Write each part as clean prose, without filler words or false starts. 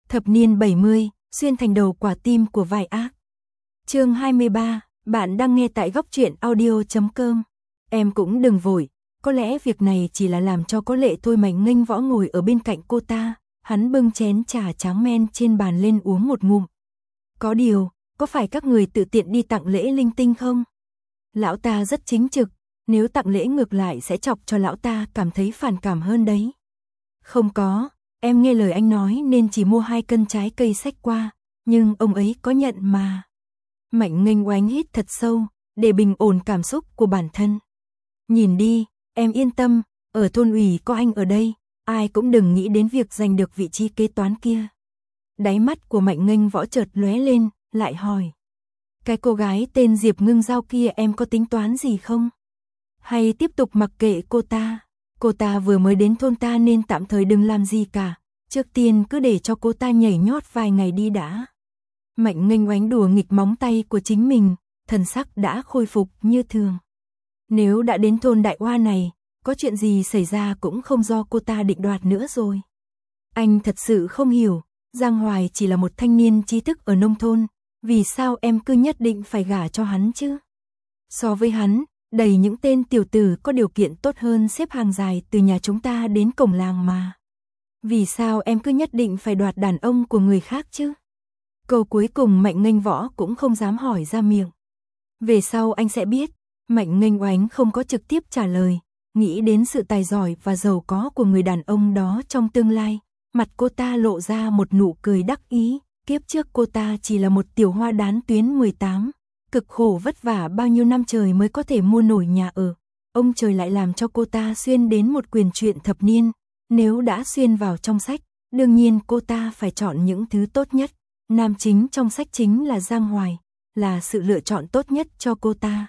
Thập niên 70, xuyên thành đầu quả tim của vai ác. Chương 23, bạn đang nghe tại góc truyện audio.com. Em cũng đừng vội, có lẽ việc này chỉ là làm cho có lệ thôi. Mạnh Nghênh Võ ngồi ở bên cạnh cô ta, hắn bưng chén trà trắng men trên bàn lên uống một ngụm. Có điều, có phải các người tự tiện đi tặng lễ linh tinh không? Lão ta rất chính trực, nếu tặng lễ ngược lại sẽ chọc cho lão ta cảm thấy phản cảm hơn đấy. Không có, em nghe lời anh nói nên chỉ mua 2 cân trái cây xách qua, nhưng ông ấy có nhận mà. Mạnh Nghênh Oánh hít thật sâu, để bình ổn cảm xúc của bản thân. Nhìn đi, em yên tâm, ở thôn ủy có anh ở đây, ai cũng đừng nghĩ đến việc giành được vị trí kế toán kia. Đáy mắt của Mạnh Nghênh Võ chợt lóe lên, lại hỏi. Cái cô gái tên Diệp Ngưng Giao kia em có tính toán gì không? Hay tiếp tục mặc kệ cô ta? Cô ta vừa mới đến thôn ta nên tạm thời đừng làm gì cả, trước tiên cứ để cho cô ta nhảy nhót vài ngày đi đã. Mạnh Nghênh Oánh đùa nghịch móng tay của chính mình, thần sắc đã khôi phục như thường. Nếu đã đến thôn Đại Hoa này, có chuyện gì xảy ra cũng không do cô ta định đoạt nữa rồi. Anh thật sự không hiểu, Giang Hoài chỉ là một thanh niên trí thức ở nông thôn, vì sao em cứ nhất định phải gả cho hắn chứ? So với hắn, đầy những tên tiểu tử có điều kiện tốt hơn xếp hàng dài từ nhà chúng ta đến cổng làng mà. Vì sao em cứ nhất định phải đoạt đàn ông của người khác chứ? Câu cuối cùng Mạnh Nghênh Võ cũng không dám hỏi ra miệng. Về sau anh sẽ biết. Mạnh Nghênh Oánh không có trực tiếp trả lời, nghĩ đến sự tài giỏi và giàu có của người đàn ông đó trong tương lai, mặt cô ta lộ ra một nụ cười đắc ý. Kiếp trước cô ta chỉ là một tiểu hoa đán tuyến 18, cực khổ vất vả bao nhiêu năm trời mới có thể mua nổi nhà ở. Ông trời lại làm cho cô ta xuyên đến một quyền truyện thập niên, nếu đã xuyên vào trong sách, đương nhiên cô ta phải chọn những thứ tốt nhất. Nam chính trong sách chính là Giang Hoài, là sự lựa chọn tốt nhất cho cô ta.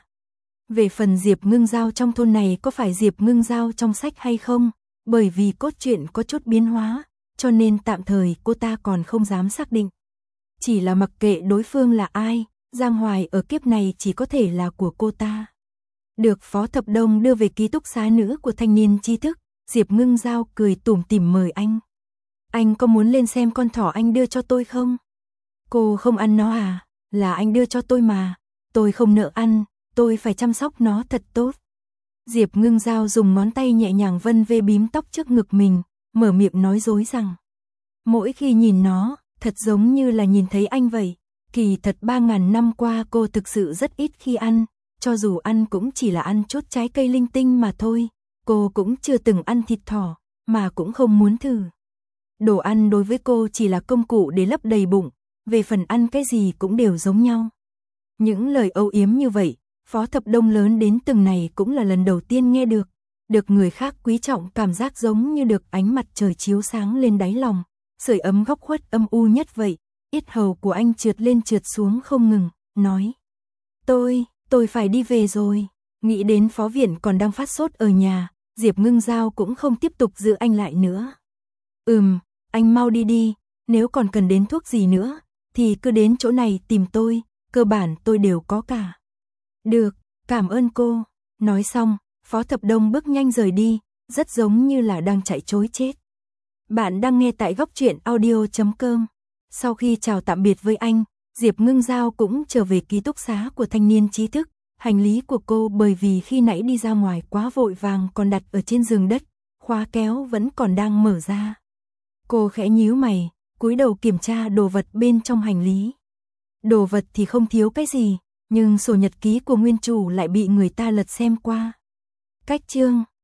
Về phần Diệp Ngưng Giao trong thôn này có phải Diệp Ngưng Giao trong sách hay không, bởi vì cốt truyện có chút biến hóa, cho nên tạm thời cô ta còn không dám xác định. Chỉ là mặc kệ đối phương là ai, Giang Hoài ở kiếp này chỉ có thể là của cô ta. Được Phó Thập Đông đưa về ký túc xá nữ của thanh niên trí thức, Diệp Ngưng Giao cười tủm tỉm mời anh. Anh có muốn lên xem con thỏ anh đưa cho tôi không? Cô không ăn nó à? Là anh đưa cho tôi mà. Tôi không nỡ ăn, tôi phải chăm sóc nó thật tốt. Diệp Ngưng Giao dùng ngón tay nhẹ nhàng vân vê bím tóc trước ngực mình, mở miệng nói dối rằng. Mỗi khi nhìn nó, thật giống như là nhìn thấy anh vậy. Kỳ thật 3.000 năm qua cô thực sự rất ít khi ăn, cho dù ăn cũng chỉ là ăn chút trái cây linh tinh mà thôi. Cô cũng chưa từng ăn thịt thỏ, mà cũng không muốn thử. Đồ ăn đối với cô chỉ là công cụ để lấp đầy bụng, về phần ăn cái gì cũng đều giống nhau. Những lời âu yếm như vậy, Phó Thập Đông lớn đến từng này cũng là lần đầu tiên nghe được. Được người khác quý trọng cảm giác giống như được ánh mặt trời chiếu sáng lên đáy lòng, sưởi ấm góc khuất âm u nhất vậy. Yết hầu của anh trượt lên trượt xuống không ngừng, nói. Tôi phải đi về rồi. Nghĩ đến Phó Viện còn đang phát sốt ở nhà, Diệp Ngưng Giao cũng không tiếp tục giữ anh lại nữa. Anh mau đi đi, nếu còn cần đến thuốc gì nữa, thì cứ đến chỗ này tìm tôi, cơ bản tôi đều có cả. Được, cảm ơn cô. Nói xong, Phó Thập Đông bước nhanh rời đi, rất giống như là đang chạy trối chết. Bạn đang nghe tại góc truyện audio.com. Sau khi chào tạm biệt với anh, Diệp Ngưng Giao cũng trở về ký túc xá của thanh niên trí thức. Hành lý của cô bởi vì khi nãy đi ra ngoài quá vội vàng còn đặt ở trên giường đất, khóa kéo vẫn còn đang mở ra. Cô khẽ nhíu mày, cúi đầu kiểm tra đồ vật bên trong hành lý. Đồ vật thì không thiếu cái gì, nhưng sổ nhật ký của nguyên chủ lại bị người ta lật xem qua. Cách chương